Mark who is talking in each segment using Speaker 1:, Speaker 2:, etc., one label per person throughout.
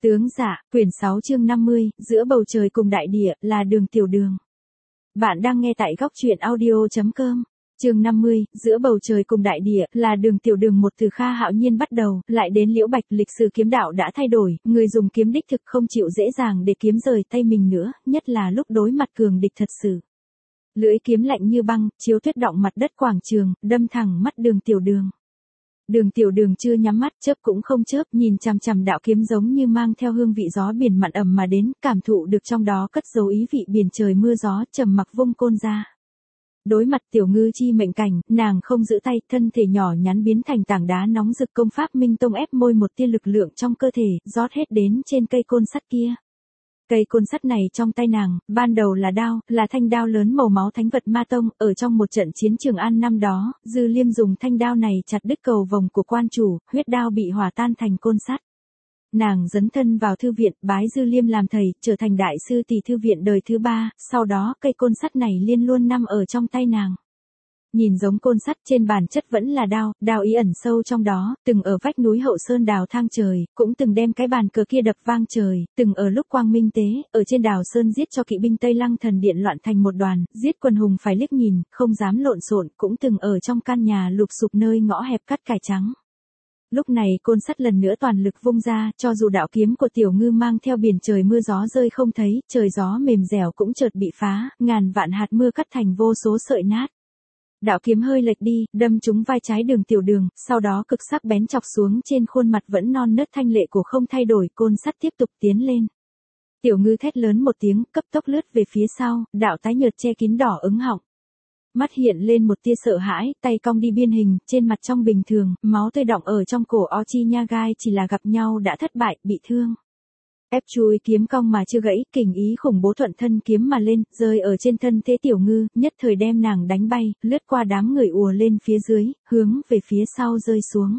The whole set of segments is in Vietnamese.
Speaker 1: Tướng dạ, quyển 6 chương 50, giữa bầu trời cùng đại địa, là Đường Tiểu Đường. Bạn đang nghe tại góc truyện audio.com. Chương 50, giữa bầu trời cùng đại địa, là Đường Tiểu Đường. Một từ Kha Hạo Nhiên bắt đầu, lại đến Liễu Bạch. Lịch sử kiếm đạo đã thay đổi, người dùng kiếm đích thực không chịu dễ dàng để kiếm rời tay mình nữa, nhất là lúc đối mặt cường địch thật sự. Lưỡi kiếm lạnh như băng, chiếu tuyết động mặt đất quảng trường, đâm thẳng mắt Đường Tiểu Đường. Đường Tiểu Đường chưa nhắm mắt, chớp cũng không chớp, nhìn chằm chằm đạo kiếm giống như mang theo hương vị gió biển mặn ẩm mà đến, cảm thụ được trong đó cất dấu ý vị biển trời mưa gió, trầm mặc vung côn ra. Đối mặt Tiểu Ngư chi mệnh cảnh, nàng không giữ tay, thân thể nhỏ nhắn biến thành tảng đá nóng rực. Công pháp Minh Tông ép môi một tia lực lượng trong cơ thể, rót hết đến trên cây côn sắt kia. Cây côn sắt này trong tay nàng, ban đầu là đao, là thanh đao lớn màu máu thánh vật Ma Tông. Ở trong một trận chiến Trường An năm đó, Dư Liêm dùng thanh đao này chặt đứt cầu vồng của quan chủ, huyết đao bị hòa tan thành côn sắt. Nàng dấn thân vào thư viện, bái Dư Liêm làm thầy, trở thành đại sư tỷ thư viện đời thứ 3, sau đó cây côn sắt này liên luôn nằm ở trong tay nàng. Nhìn giống côn sắt, trên bản chất vẫn là đao, đao ý ẩn sâu trong đó, từng ở vách núi Hậu Sơn đào thang trời, cũng từng đem cái bàn cờ kia đập vang trời, từng ở lúc quang minh tế, ở trên đào Sơn giết cho kỵ binh Tây Lăng thần điện loạn thành một đoàn, giết quần hùng phải liếc nhìn, không dám lộn xộn, cũng từng ở trong căn nhà lụp xụp nơi ngõ hẹp cắt cải trắng. Lúc này côn sắt lần nữa toàn lực vung ra, cho dù đạo kiếm của Tiểu Ngư mang theo biển trời mưa gió rơi không thấy, trời gió mềm dẻo cũng chợt bị phá, ngàn vạn hạt mưa cắt thành vô số sợi nát. Đạo kiếm hơi lệch đi, đâm trúng vai trái Đường Tiểu Đường, sau đó cực sắc bén chọc xuống trên khuôn mặt vẫn non nớt thanh lệ của không thay đổi, côn sắt tiếp tục tiến lên. Tiểu Ngư thét lớn một tiếng, cấp tốc lướt về phía sau, đạo tái nhợt che kín đỏ ứng họng. Mắt hiện lên một tia sợ hãi, tay cong đi biên hình, trên mặt trong bình thường, máu tươi đọng ở trong cổ Ochi Nha Gai chỉ là gặp nhau đã thất bại, bị thương. Ép chui kiếm cong mà chưa gãy, kình ý khủng bố thuận thân kiếm mà lên, rơi ở trên thân thế Tiểu Ngư, nhất thời đem nàng đánh bay, lướt qua đám người ùa lên phía dưới, hướng về phía sau rơi xuống.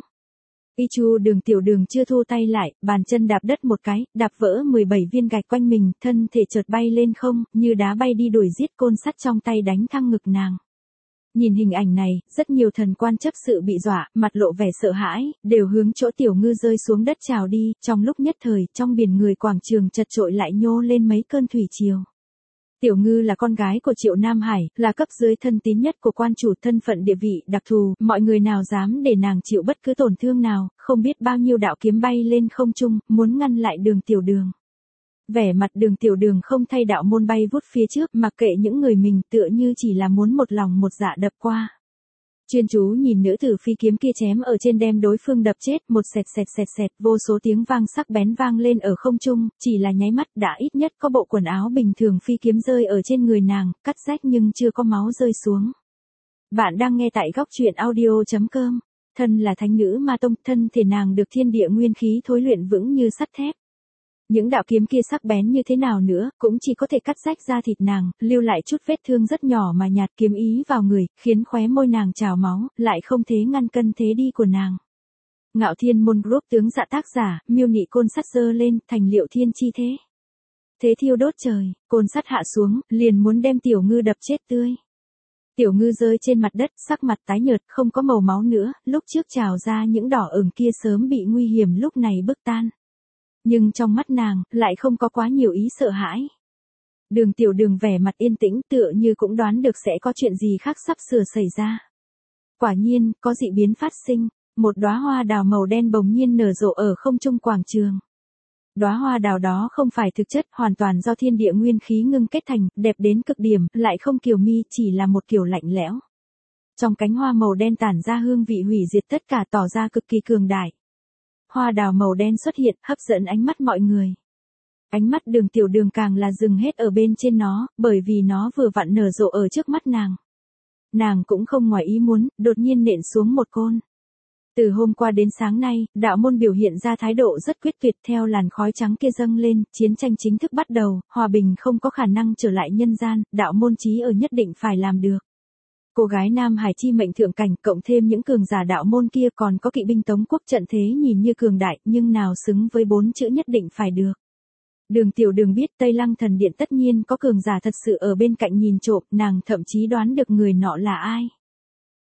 Speaker 1: Đường Tiểu Đường chưa thu tay lại, bàn chân đạp đất một cái, đạp vỡ 17 viên gạch quanh mình, thân thể chợt bay lên không, như đá bay đi đuổi giết, côn sắt trong tay đánh thăng ngực nàng. Nhìn hình ảnh này, rất nhiều thần quan chấp sự bị dọa, mặt lộ vẻ sợ hãi, đều hướng chỗ Tiểu Ngư rơi xuống đất trào đi, trong lúc nhất thời, trong biển người quảng trường chật trội lại nhô lên mấy cơn thủy triều. Tiểu Ngư là con gái của Triệu Nam Hải, là cấp dưới thân tín nhất của quan chủ, thân phận địa vị đặc thù, mọi người nào dám để nàng chịu bất cứ tổn thương nào, không biết bao nhiêu đạo kiếm bay lên không trung, muốn ngăn lại Đường Tiểu Đường. Vẻ mặt Đường Tiểu Đường không thay, đạo môn bay vút phía trước, mặc kệ những người mình, tựa như chỉ là muốn một lòng một dạ đập qua. Chuyên chú nhìn nữ tử phi kiếm kia chém ở trên, đem đối phương đập chết, một sẹt, vô số tiếng vang sắc bén vang lên ở không trung, chỉ là nháy mắt đã ít nhất có bộ quần áo bình thường phi kiếm rơi ở trên người nàng, cắt rách nhưng chưa có máu rơi xuống. Bạn đang nghe tại góc truyện audio.com. Thân là thánh nữ Ma Tông, thân thể nàng được thiên địa nguyên khí thối luyện vững như sắt thép. Những đạo kiếm kia sắc bén như thế nào nữa, cũng chỉ có thể cắt rách da thịt nàng, lưu lại chút vết thương rất nhỏ mà nhạt, kiếm ý vào người, khiến khóe môi nàng trào máu, lại không thể ngăn cân thế đi của nàng. Ngạo Thiên Môn Group tướng dạ tác giả, miêu nị côn sắt giơ lên, thành Liệu Thiên chi thế. Thế thiêu đốt trời, côn sắt hạ xuống, liền muốn đem Tiểu Ngư đập chết tươi. Tiểu Ngư rơi trên mặt đất, sắc mặt tái nhợt, không có màu máu nữa, lúc trước trào ra những đỏ ửng kia sớm bị nguy hiểm lúc này bức tan. Nhưng trong mắt nàng, lại không có quá nhiều ý sợ hãi. Đường Tiểu Đường vẻ mặt yên tĩnh, tựa như cũng đoán được sẽ có chuyện gì khác sắp sửa xảy ra. Quả nhiên, có dị biến phát sinh, một đóa hoa đào màu đen bỗng nhiên nở rộ ở không trung quảng trường. Đóa hoa đào đó không phải thực chất, hoàn toàn do thiên địa nguyên khí ngưng kết thành, đẹp đến cực điểm, lại không kiều mi, chỉ là một kiểu lạnh lẽo. Trong cánh hoa màu đen tản ra hương vị hủy diệt tất cả, tỏ ra cực kỳ cường đại. Hoa đào màu đen xuất hiện, hấp dẫn ánh mắt mọi người. Ánh mắt Đường Tiểu Đường càng là dừng hết ở bên trên nó, bởi vì nó vừa vặn nở rộ ở trước mắt nàng. Nàng cũng không ngoài ý muốn, đột nhiên nện xuống một côn. Từ hôm qua đến sáng nay, đạo môn biểu hiện ra thái độ rất quyết tuyệt, theo làn khói trắng kia dâng lên, chiến tranh chính thức bắt đầu, hòa bình không có khả năng trở lại nhân gian, đạo môn chí ở nhất định phải làm được. Cô gái Nam Hải chi mệnh thượng cảnh, cộng thêm những cường giả đạo môn kia, còn có kỵ binh Tống quốc trận thế nhìn như cường đại, nhưng nào xứng với 4 chữ nhất định phải được. Đường Tiểu Đường biết Tây Lăng thần điện tất nhiên có cường giả thật sự ở bên cạnh nhìn trộm, nàng thậm chí đoán được người nọ là ai.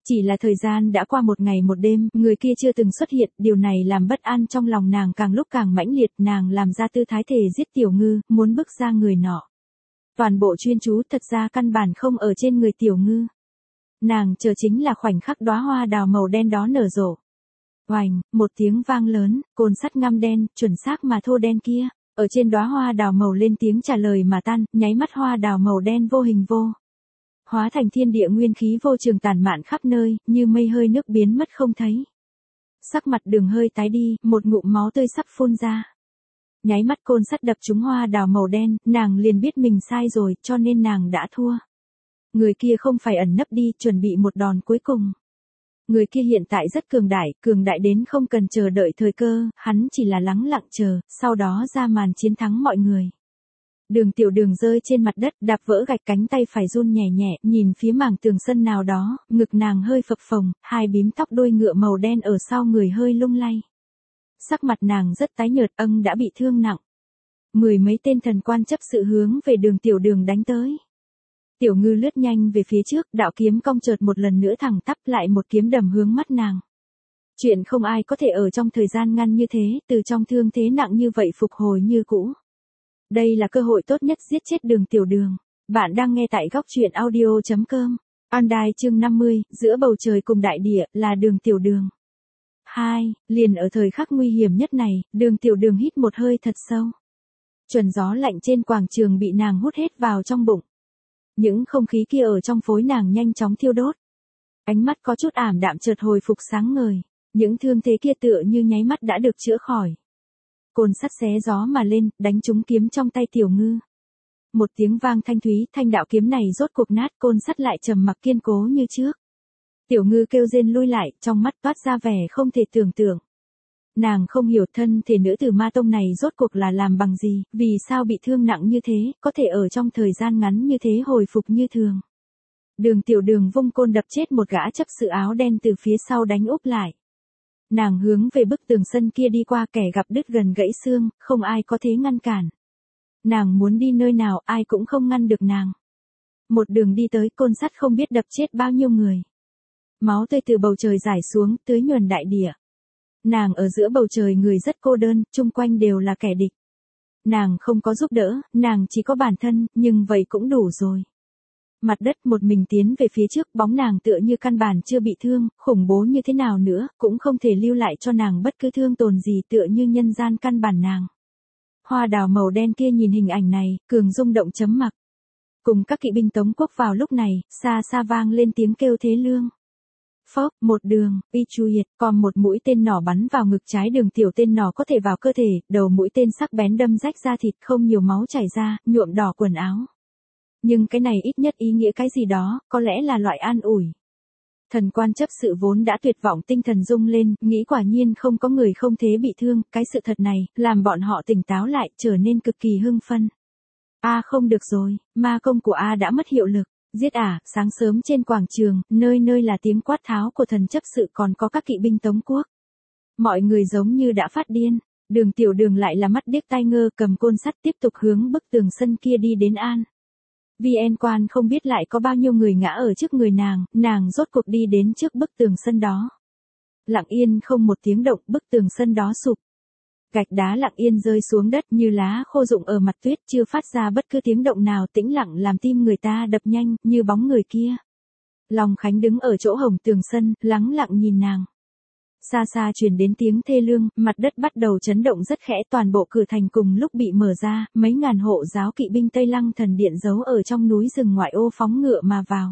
Speaker 1: Chỉ là thời gian đã qua một ngày một đêm, người kia chưa từng xuất hiện, điều này làm bất an trong lòng nàng càng lúc càng mãnh liệt, nàng làm ra tư thái thể giết Tiểu Ngư, muốn bức ra người nọ. Toàn bộ chuyên chú thật ra căn bản không ở trên người Tiểu Ngư. Nàng chờ chính là khoảnh khắc đóa hoa đào màu đen đó nở rộ. Oành, một tiếng vang lớn, côn sắt ngăm đen, chuẩn xác mà thô đen kia, ở trên đóa hoa đào màu lên tiếng trả lời mà tan, nháy mắt hoa đào màu đen vô hình vô. Hóa thành thiên địa nguyên khí vô trường tản mạn khắp nơi, như mây hơi nước biến mất không thấy. Sắc mặt Đường hơi tái đi, một ngụm máu tươi sắp phun ra. Nháy mắt côn sắt đập trúng hoa đào màu đen, nàng liền biết mình sai rồi, cho nên nàng đã thua. Người kia không phải ẩn nấp đi, chuẩn bị một đòn cuối cùng. Người kia hiện tại rất cường đại đến không cần chờ đợi thời cơ, hắn chỉ là lắng lặng chờ, sau đó ra màn chiến thắng mọi người. Tiểu Đường rơi trên mặt đất, đạp vỡ gạch, cánh tay phải run nhẹ nhẹ, nhìn phía mảng tường sân nào đó, ngực nàng hơi phập phồng, hai bím tóc đuôi ngựa màu đen ở sau người hơi lung lay. Sắc mặt nàng rất tái nhợt, đã bị thương nặng. Mười mấy tên thần quan chấp sự hướng về Tiểu Đường đánh tới. Tiểu Ngư lướt nhanh về phía trước, đạo kiếm cong chợt một lần nữa thẳng tắp, lại một kiếm đầm hướng mắt nàng. Chuyện không ai có thể ở trong thời gian ngắn như thế, từ trong thương thế nặng như vậy phục hồi như cũ. Đây là cơ hội tốt nhất giết chết Tiểu Đường. Bạn đang nghe tại góc truyện audio.com. Andai chương 50, giữa bầu trời cùng đại địa, là Tiểu Đường. 2. Liền ở thời khắc nguy hiểm nhất này, Tiểu Đường hít một hơi thật sâu. Chuẩn gió lạnh trên quảng trường bị nàng hút hết vào trong bụng. Những không khí kia ở trong phối nàng nhanh chóng thiêu đốt. Ánh mắt có chút ảm đạm chợt hồi phục sáng ngời. Những thương thế kia tựa như nháy mắt đã được chữa khỏi. Côn sắt xé gió mà lên, đánh trúng kiếm trong tay Tiểu Ngư. Một tiếng vang thanh thúy, thanh đạo kiếm này rốt cuộc nát, côn sắt lại trầm mặc kiên cố như trước. Tiểu Ngư kêu rên lui lại, trong mắt toát ra vẻ không thể tưởng tượng. Nàng không hiểu thân thể nữ tử ma tông này rốt cuộc là làm bằng gì, vì sao bị thương nặng như thế, có thể ở trong thời gian ngắn như thế hồi phục như thường. Tiểu Đường vung côn đập chết một gã chấp sự áo đen từ phía sau đánh úp lại. Nàng hướng về bức tường sân kia đi qua, kẻ gặp đứt gần gãy xương, không ai có thể ngăn cản. Nàng muốn đi nơi nào, ai cũng không ngăn được nàng. Một đường đi tới, côn sắt không biết đập chết bao nhiêu người. Máu tươi từ bầu trời rải xuống, tưới nhuần đại địa. Nàng ở giữa bầu trời người rất cô đơn, chung quanh đều là kẻ địch. Nàng không có giúp đỡ, nàng chỉ có bản thân, nhưng vậy cũng đủ rồi. Mặt đất một mình tiến về phía trước, bóng nàng tựa như căn bản chưa bị thương, khủng bố như thế nào nữa, cũng không thể lưu lại cho nàng bất cứ thương tổn gì, tựa như nhân gian căn bản nàng. Hoa đào màu đen kia nhìn hình ảnh này, cường rung động chấm mặc. Cùng các kỵ binh Tống quốc vào lúc này, xa xa vang lên tiếng kêu thế lương. Phốc, một đường, uy chuột, còn một mũi tên nỏ bắn vào ngực trái Tiểu tên nỏ có thể vào cơ thể, đầu mũi tên sắc bén đâm rách da thịt, không nhiều máu chảy ra, nhuộm đỏ quần áo. Nhưng cái này ít nhất ý nghĩa cái gì đó, có lẽ là loại an ủi. Thần quan chấp sự vốn đã tuyệt vọng tinh thần rung lên, nghĩ quả nhiên không có người không thế bị thương, cái sự thật này, làm bọn họ tỉnh táo lại, trở nên cực kỳ hưng phân. Không được rồi, ma công của đã mất hiệu lực. Giết sáng sớm trên quảng trường, nơi nơi là tiếng quát tháo của thần chấp sự, còn có các kỵ binh Tống quốc. Mọi người giống như đã phát điên. Tiểu Đường lại là mắt điếc tai ngơ, cầm côn sắt tiếp tục hướng bức tường sân kia đi đến An. VN Quan không biết lại có bao nhiêu người ngã ở trước người nàng rốt cuộc đi đến trước bức tường sân đó. Lặng yên không một tiếng động, bức tường sân đó sụp. Gạch đá lặng yên rơi xuống đất như lá khô rụng ở mặt tuyết, chưa phát ra bất cứ tiếng động nào, tĩnh lặng làm tim người ta đập nhanh, như bóng người kia. Long Khánh đứng ở chỗ hồng tường sân, lắng lặng nhìn nàng. Xa xa truyền đến tiếng thê lương, mặt đất bắt đầu chấn động rất khẽ, toàn bộ cửa thành cùng lúc bị mở ra, mấy ngàn hộ giáo kỵ binh Tây Lăng thần điện giấu ở trong núi rừng ngoại ô phóng ngựa mà vào.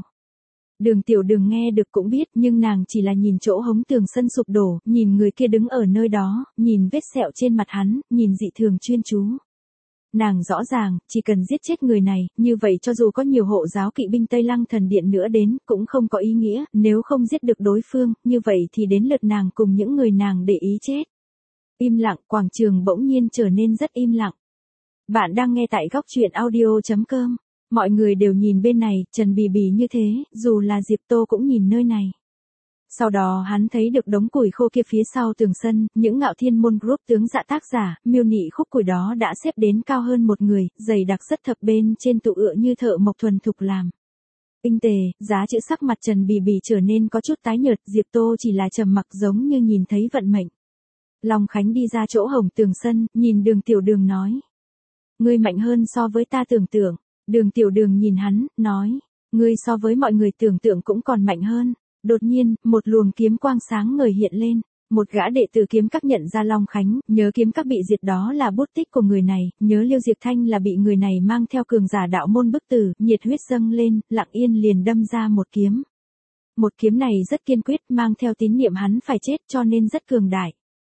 Speaker 1: Tiểu Đường nghe được cũng biết, nhưng nàng chỉ là nhìn chỗ hống tường sân sụp đổ, nhìn người kia đứng ở nơi đó, nhìn vết sẹo trên mặt hắn, nhìn dị thường chuyên chú. Nàng rõ ràng, chỉ cần giết chết người này, như vậy cho dù có nhiều hộ giáo kỵ binh Tây Lăng thần điện nữa đến, cũng không có ý nghĩa, nếu không giết được đối phương, như vậy thì đến lượt nàng cùng những người nàng để ý chết. Im lặng, quảng trường bỗng nhiên trở nên rất im lặng. Bạn đang nghe tại góc truyện audio.com. Mọi người đều nhìn bên này, Trần Bì Bì như thế, dù là Diệp Tô cũng nhìn nơi này. Sau đó hắn thấy được đống củi khô kia phía sau tường sân, những Ngạo Thiên Môn Group tướng dạ tác giả, miêu nị khúc củi đó đã xếp đến cao hơn một người, dày đặc rất thập bên trên tụ ựa như thợ mộc thuần thục làm. Tinh tề, giá chữ sắc mặt Trần Bì Bì trở nên có chút tái nhợt, Diệp Tô chỉ là trầm mặc giống như nhìn thấy vận mệnh. Long Khánh đi ra chỗ Hồng Tường sân, nhìn Đường Tiểu Đường nói. Ngươi mạnh hơn so với ta tưởng tượng. Đường Tiểu Đường nhìn hắn, nói. Ngươi so với mọi người tưởng tượng cũng còn mạnh hơn. Đột nhiên, một luồng kiếm quang sáng ngời hiện lên. Một gã đệ tử kiếm các nhận ra Long Khánh, nhớ kiếm các bị diệt đó là bút tích của người này, nhớ Liêu Diệp Thanh là bị người này mang theo cường giả đạo môn bức tử, nhiệt huyết dâng lên, lặng yên liền đâm ra một kiếm. Một kiếm này rất kiên quyết, mang theo tín niệm hắn phải chết cho nên rất cường đại.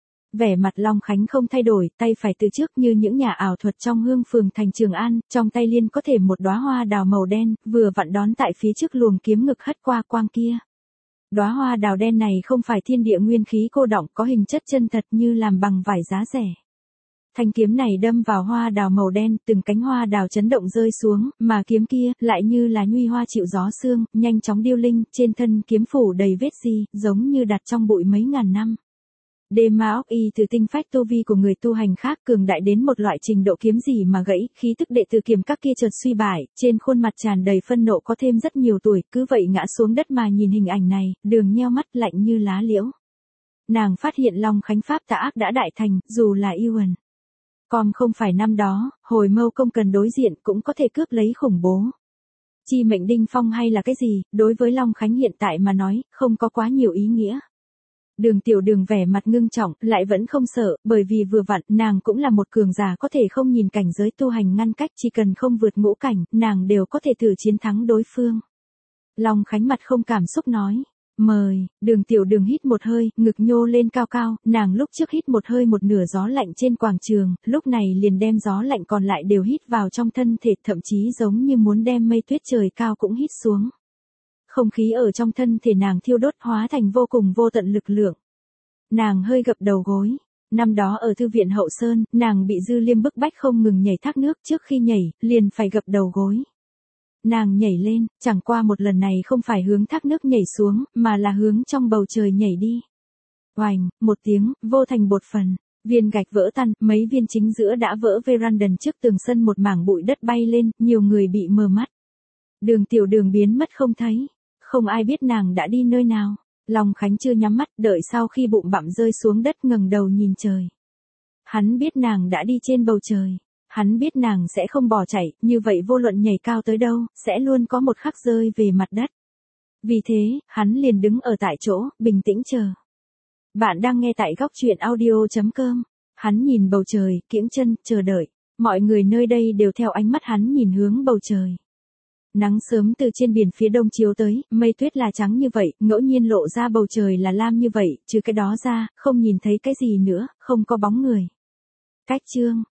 Speaker 1: Vẻ mặt Long Khánh không thay đổi, tay phải từ trước như những nhà ảo thuật trong Hương phường thành Trường An, trong tay liên có thể một đóa hoa đào màu đen, vừa vặn đón tại phía trước luồng kiếm ngực hất qua quang kia. Đóa hoa đào đen này không phải thiên địa nguyên khí cô đọng, có hình chất chân thật như làm bằng vải giá rẻ. Thanh kiếm này đâm vào hoa đào màu đen, từng cánh hoa đào chấn động rơi xuống, mà kiếm kia lại như là nhuy hoa chịu gió sương, nhanh chóng điêu linh, trên thân kiếm phủ đầy vết di, giống như đặt trong bụi mấy ngàn năm. Đêm ma óc y từ tinh phách tu vi của người tu hành khác cường đại đến một loại trình độ kiếm gì mà gãy, khí tức đệ tử kiếm các kia chợt suy bại, trên khuôn mặt tràn đầy phân nộ có thêm rất nhiều tuổi, cứ vậy ngã xuống đất mà nhìn hình ảnh này, Đường nheo mắt lạnh như lá liễu. Nàng phát hiện Long Khánh pháp tà ác đã đại thành, dù là yêu ẩn. Còn không phải năm đó, hồi Mâu Công cần đối diện cũng có thể cướp lấy khủng bố. Chi mệnh đinh phong hay là cái gì, đối với Long Khánh hiện tại mà nói, không có quá nhiều ý nghĩa. Đường Tiểu Đường vẻ mặt ngưng trọng, lại vẫn không sợ, bởi vì vừa vặn, nàng cũng là một cường giả có thể không nhìn cảnh giới tu hành ngăn cách, chỉ cần không vượt ngũ cảnh, nàng đều có thể thử chiến thắng đối phương. Long Khánh mặt không cảm xúc nói, mời. Đường Tiểu Đường hít một hơi, ngực nhô lên cao cao, nàng lúc trước hít một hơi một nửa gió lạnh trên quảng trường, lúc này liền đem gió lạnh còn lại đều hít vào trong thân thể, thậm chí giống như muốn đem mây tuyết trời cao cũng hít xuống. Không khí ở trong thân thể nàng thiêu đốt hóa thành vô cùng vô tận lực lượng. Nàng hơi gập đầu gối. Năm đó ở thư viện Hậu Sơn, nàng bị Dư Liêm bức bách không ngừng nhảy thác nước, trước khi nhảy, liền phải gập đầu gối. Nàng nhảy lên, chẳng qua một lần này không phải hướng thác nước nhảy xuống, mà là hướng trong bầu trời nhảy đi. Oành, một tiếng, vô thành bột phần. Viên gạch vỡ tan, mấy viên chính giữa đã vỡ verandan trước tường sân, một mảng bụi đất bay lên, nhiều người bị mờ mắt. Đường Tiểu Đường biến mất không thấy. Không ai biết nàng đã đi nơi nào. Long Khánh chưa nhắm mắt, đợi sau khi bụng bặm rơi xuống đất ngẩng đầu nhìn trời. Hắn biết nàng đã đi trên bầu trời. Hắn biết nàng sẽ không bỏ chạy, như vậy vô luận nhảy cao tới đâu, sẽ luôn có một khắc rơi về mặt đất. Vì thế, hắn liền đứng ở tại chỗ, bình tĩnh chờ. Bạn đang nghe tại góc truyện audio.com. Hắn nhìn bầu trời, kiễng chân, chờ đợi. Mọi người nơi đây đều theo ánh mắt hắn nhìn hướng bầu trời. Nắng sớm từ trên biển phía đông chiếu tới, mây tuyết là trắng như vậy, ngẫu nhiên lộ ra bầu trời là lam như vậy, trừ cái đó ra, không nhìn thấy cái gì nữa, không có bóng người. Cách chương